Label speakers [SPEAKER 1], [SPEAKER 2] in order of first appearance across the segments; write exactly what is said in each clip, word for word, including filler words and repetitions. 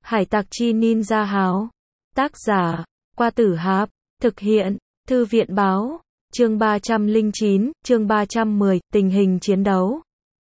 [SPEAKER 1] Hải tặc chi ninja háo. Tác giả, Qua Tử Háp. Thực hiện, Thư viện báo. Chương ba trăm lẻ chín, chương ba trăm mười, tình hình chiến đấu.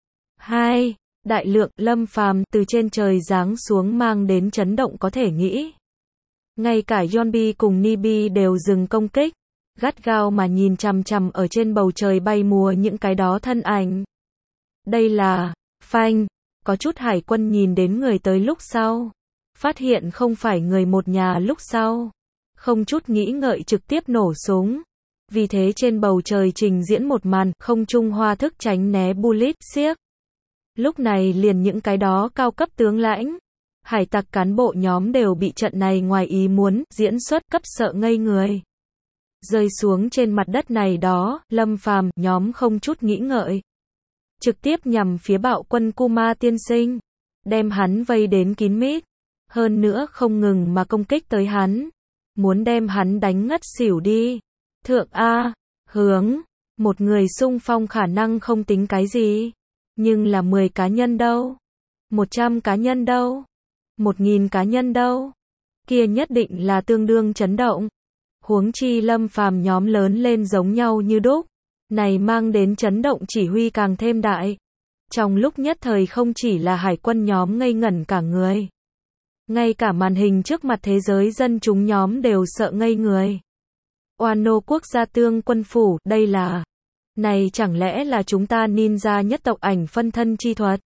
[SPEAKER 1] hai. Đại lượng, Lâm Phàm từ trên trời giáng xuống mang đến chấn động có thể nghĩ. Ngay cả Yonbi cùng Nibi đều dừng công kích, gắt gao mà nhìn chằm chằm ở trên bầu trời bay mùa những cái đó thân ảnh. Đây là, phanh, có chút hải quân nhìn đến người tới lúc sau. Phát hiện không phải người một nhà lúc sau. Không chút nghĩ ngợi trực tiếp nổ súng. Vì thế trên bầu trời trình diễn một màn không trung hoa thức tránh né bullet xiếc. Lúc này liền những cái đó cao cấp tướng lãnh, hải tặc cán bộ nhóm đều bị trận này ngoài ý muốn diễn xuất cấp sợ ngây người. Rơi xuống trên mặt đất này đó, Lâm Phàm nhóm không chút nghĩ ngợi, trực tiếp nhằm phía bạo quân Kuma tiên sinh, đem hắn vây đến kín mít, hơn nữa không ngừng mà công kích tới hắn, muốn đem hắn đánh ngất xỉu đi. Thượng A, hướng, một người xung phong khả năng không tính cái gì, nhưng là mười cá nhân đâu, một trăm cá nhân đâu, một nghìn cá nhân đâu, kia nhất định là tương đương chấn động. Huống chi Lâm Phàm nhóm lớn lên giống nhau như đúc, này mang đến chấn động chỉ huy càng thêm đại. Trong lúc nhất thời không chỉ là hải quân nhóm ngây ngẩn cả người, ngay cả màn hình trước mặt thế giới dân chúng nhóm đều sợ ngây người. Wano quốc gia tương quân phủ, đây là, này chẳng lẽ là chúng ta ninja nhất tộc ảnh phân thân chi thuật?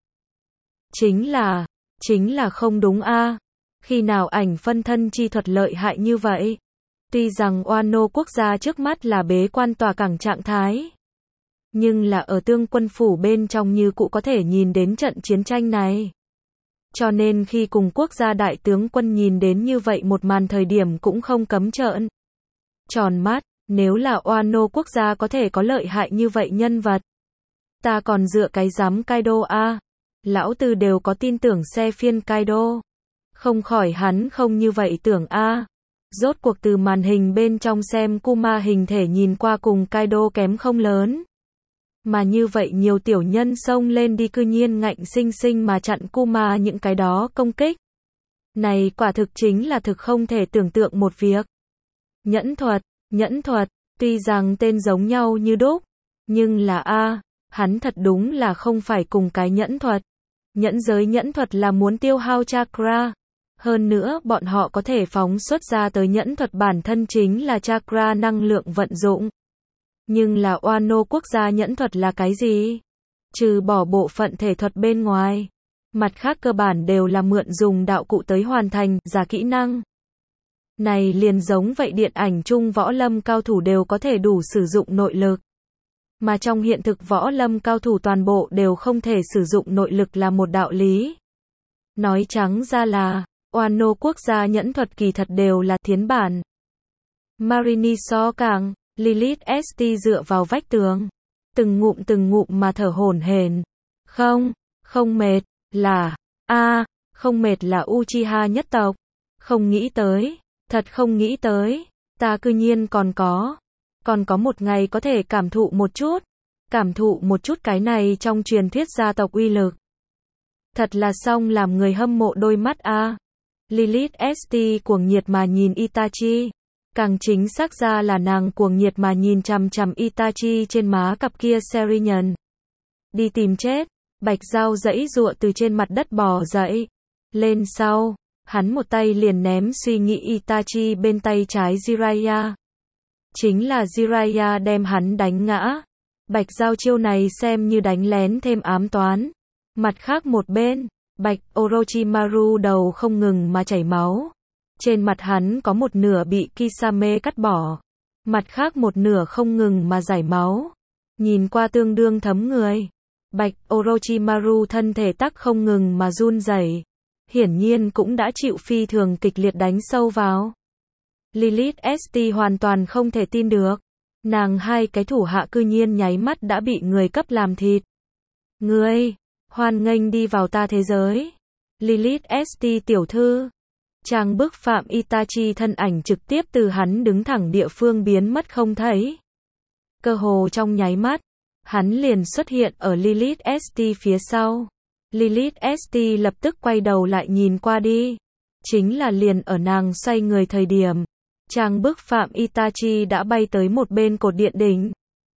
[SPEAKER 1] Chính là, chính là không đúng a. Khi nào ảnh phân thân chi thuật lợi hại như vậy? Tuy rằng Wano quốc gia trước mắt là bế quan tòa cảng trạng thái, nhưng là ở tương quân phủ bên trong như cụ có thể nhìn đến trận chiến tranh này. Cho nên khi cùng quốc gia đại tướng quân nhìn đến như vậy một màn thời điểm cũng không cấm trợn tròn mắt, nếu là Wano quốc gia có thể có lợi hại như vậy nhân vật, ta còn dựa cái giám Kaido a, lão tử đều có tin tưởng xe phiên Kaido, không khỏi hắn không như vậy tưởng a. Rốt cuộc từ màn hình bên trong xem Kuma hình thể nhìn qua cùng Kaido kém không lớn, mà như vậy nhiều tiểu nhân xông lên đi cư nhiên ngạnh sinh sinh mà chặn Kuma những cái đó công kích. Này quả thực chính là thực không thể tưởng tượng một việc. Nhẫn thuật, nhẫn thuật, tuy rằng tên giống nhau như đúc, nhưng là a, hắn thật đúng là không phải cùng cái nhẫn thuật. Nhẫn giới nhẫn thuật là muốn tiêu hao chakra. Hơn nữa bọn họ có thể phóng xuất ra tới nhẫn thuật bản thân chính là chakra năng lượng vận dụng. Nhưng là Wano quốc gia nhẫn thuật là cái gì? Trừ bỏ bộ phận thể thuật bên ngoài, mặt khác cơ bản đều là mượn dùng đạo cụ tới hoàn thành giả kỹ năng. Này liền giống vậy điện ảnh chung võ lâm cao thủ đều có thể đủ sử dụng nội lực. Mà trong hiện thực võ lâm cao thủ toàn bộ đều không thể sử dụng nội lực là một đạo lý. Nói trắng ra là, Wano quốc gia nhẫn thuật kỳ thật đều là thiến bản. Marini so càng, Lilith ét tê dựa vào vách tường, từng ngụm từng ngụm mà thở hổn hển. Không, không mệt, là, a, không mệt là Uchiha nhất tộc. Không nghĩ tới, thật không nghĩ tới, ta cư nhiên còn có, còn có một ngày có thể cảm thụ một chút, cảm thụ một chút cái này trong truyền thuyết gia tộc uy lực. Thật là xong làm người hâm mộ đôi mắt a. Lilith ét tê cuồng nhiệt mà nhìn Itachi, càng chính xác ra là nàng cuồng nhiệt mà nhìn chằm chằm Itachi trên má cặp kia Serinyun. Đi tìm chết, Bạch Dao giãy giụa từ trên mặt đất bò dậy, lên sau, hắn một tay liền ném suy nghĩ Itachi bên tay trái Jiraiya. Chính là Jiraiya đem hắn đánh ngã. Bạch Dao chiêu này xem như đánh lén thêm ám toán. Mặt khác một bên, Bạch Orochimaru đầu không ngừng mà chảy máu. Trên mặt hắn có một nửa bị Kisame cắt bỏ, mặt khác một nửa không ngừng mà chảy máu. Nhìn qua tương đương thấm người. Bạch Orochimaru thân thể tắc không ngừng mà run rẩy, hiển nhiên cũng đã chịu phi thường kịch liệt đánh sâu vào. Lilith ét tê hoàn toàn không thể tin được, nàng hai cái thủ hạ cư nhiên nháy mắt đã bị người cấp làm thịt. Ngươi, hoan nghênh đi vào ta thế giới. Lilith ét tê tiểu thư. Trang bức phạm Itachi thân ảnh trực tiếp từ hắn đứng thẳng địa phương biến mất không thấy. Cơ hồ trong nháy mắt, hắn liền xuất hiện ở Lilith ét tê phía sau. Lilith ét tê lập tức quay đầu lại nhìn qua đi. Chính là liền ở nàng xoay người thời điểm, trang bức phạm Itachi đã bay tới một bên cột điện đỉnh.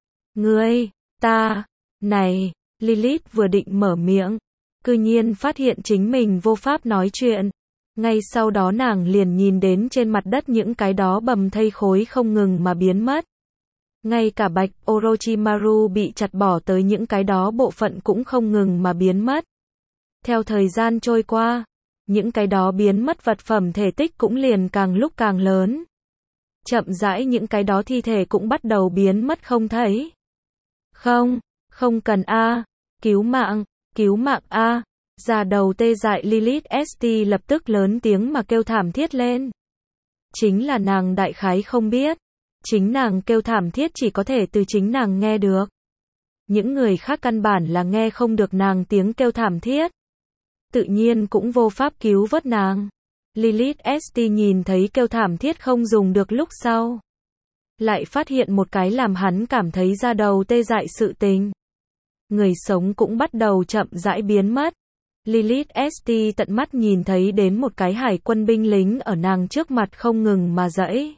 [SPEAKER 1] Ngươi, ta, này, Lilith vừa định mở miệng, cư nhiên phát hiện chính mình vô pháp nói chuyện. Ngay sau đó nàng liền nhìn đến trên mặt đất những cái đó bầm thây khối không ngừng mà biến mất. Ngay cả bạch Orochimaru bị chặt bỏ tới những cái đó bộ phận cũng không ngừng mà biến mất. Theo thời gian trôi qua, những cái đó biến mất vật phẩm thể tích cũng liền càng lúc càng lớn. Chậm rãi những cái đó thi thể cũng bắt đầu biến mất không thấy. Không, không cần a, cứu mạng, cứu mạng a. Già đầu tê dại Lilith ét tê lập tức lớn tiếng mà kêu thảm thiết lên. Chính là nàng đại khái không biết, chính nàng kêu thảm thiết chỉ có thể từ chính nàng nghe được. Những người khác căn bản là nghe không được nàng tiếng kêu thảm thiết. Tự nhiên cũng vô pháp cứu vớt nàng. Lilith ét tê nhìn thấy kêu thảm thiết không dùng được lúc sau. Lại phát hiện một cái làm hắn cảm thấy da đầu tê dại sự tình. Người sống cũng bắt đầu chậm rãi biến mất. Lilith ét tê tận mắt nhìn thấy đến một cái hải quân binh lính ở nàng trước mặt không ngừng mà giãy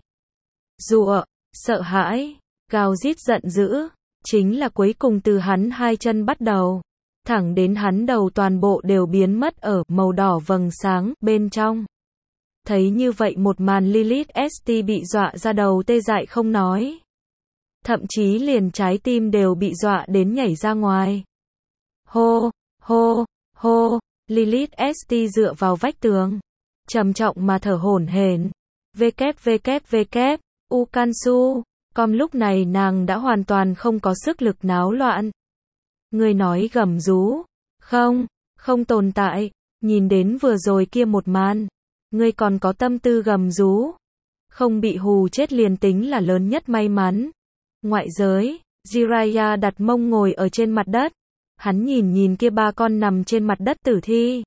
[SPEAKER 1] giụa, sợ hãi, gào rít giận dữ, chính là cuối cùng từ hắn hai chân bắt đầu, thẳng đến hắn đầu toàn bộ đều biến mất ở màu đỏ vầng sáng bên trong. Thấy như vậy một màn Lilith ét tê bị dọa ra đầu tê dại không nói. Thậm chí liền trái tim đều bị dọa đến nhảy ra ngoài. Hô, hô, hô, Lilith ét tê dựa vào vách tường, trầm trọng mà thở hổn hển. vê kép vê kép vê kép, Ukansu, com lúc này nàng đã hoàn toàn không có sức lực náo loạn. Người nói gầm rú, không, không tồn tại, nhìn đến vừa rồi kia một màn, ngươi còn có tâm tư gầm rú, không bị hù chết liền tính là lớn nhất may mắn. Ngoại giới, Jiraiya đặt mông ngồi ở trên mặt đất, hắn nhìn nhìn kia ba con nằm trên mặt đất tử thi.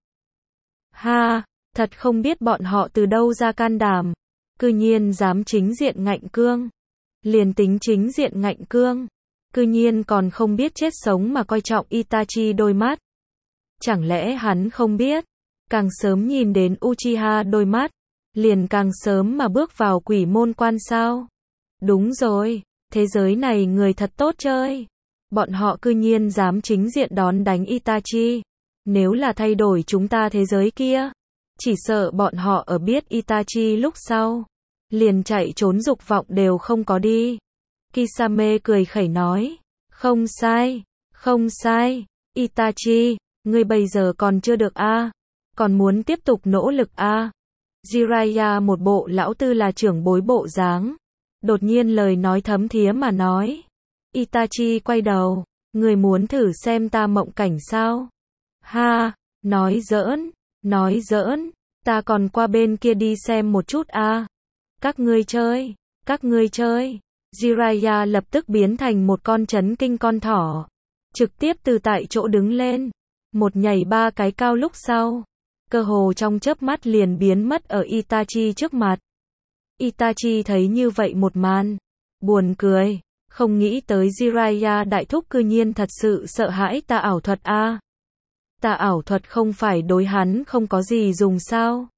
[SPEAKER 1] Ha, thật không biết bọn họ từ đâu ra can đảm, cư nhiên dám chính diện ngạnh cương. Liền tính chính diện ngạnh cương, cư nhiên còn không biết chết sống mà coi trọng Itachi đôi mắt. Chẳng lẽ hắn không biết, càng sớm nhìn đến Uchiha đôi mắt, liền càng sớm mà bước vào quỷ môn quan sao? Đúng rồi, thế giới này người thật tốt chơi. Bọn họ cư nhiên dám chính diện đón đánh Itachi. Nếu là thay đổi chúng ta thế giới kia, chỉ sợ bọn họ ở biết Itachi lúc sau, liền chạy trốn dục vọng đều không có đi. Kisame cười khẩy nói, không sai, không sai, Itachi, ngươi bây giờ còn chưa được a, à? Còn muốn tiếp tục nỗ lực a. À? Jiraiya một bộ lão tư là trưởng bối bộ dáng, đột nhiên lời nói thấm thía mà nói. Itachi quay đầu, người muốn thử xem ta mộng cảnh sao? Ha, nói giỡn, nói giỡn, ta còn qua bên kia đi xem một chút a. À? Các ngươi chơi, các ngươi chơi. Jiraiya lập tức biến thành một con chấn kinh con thỏ, trực tiếp từ tại chỗ đứng lên, một nhảy ba cái cao lúc sau, cơ hồ trong chớp mắt liền biến mất ở Itachi trước mặt. Itachi thấy như vậy một màn, buồn cười, không nghĩ tới Jiraiya đại thúc cư nhiên thật sự sợ hãi tà ảo thuật a. À? Tà ảo thuật không phải đối hắn không có gì dùng sao?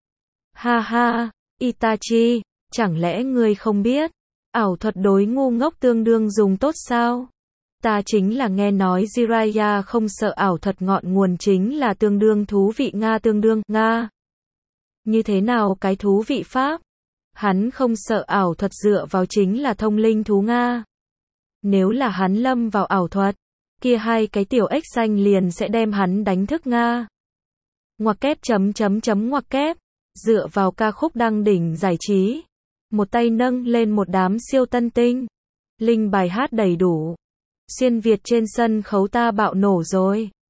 [SPEAKER 1] Ha ha, Itachi, chẳng lẽ ngươi không biết, ảo thuật đối ngu ngốc tương đương dùng tốt sao? Ta chính là nghe nói Jiraiya không sợ ảo thuật ngọn nguồn chính là tương đương thú vị Nga tương đương Nga. Như thế nào cái thú vị pháp? Hắn không sợ ảo thuật dựa vào chính là thông linh thú Nga. Nếu là hắn lâm vào ảo thuật, kia hai cái tiểu ếch xanh liền sẽ đem hắn đánh thức Nga. Ngoặc kép chấm chấm chấm ngoặc kép, dựa vào ca khúc đăng đỉnh giải trí. Một tay nâng lên một đám siêu tân tinh. Linh bài hát đầy đủ. Xuyên Việt trên sân khấu ta bạo nổ rồi.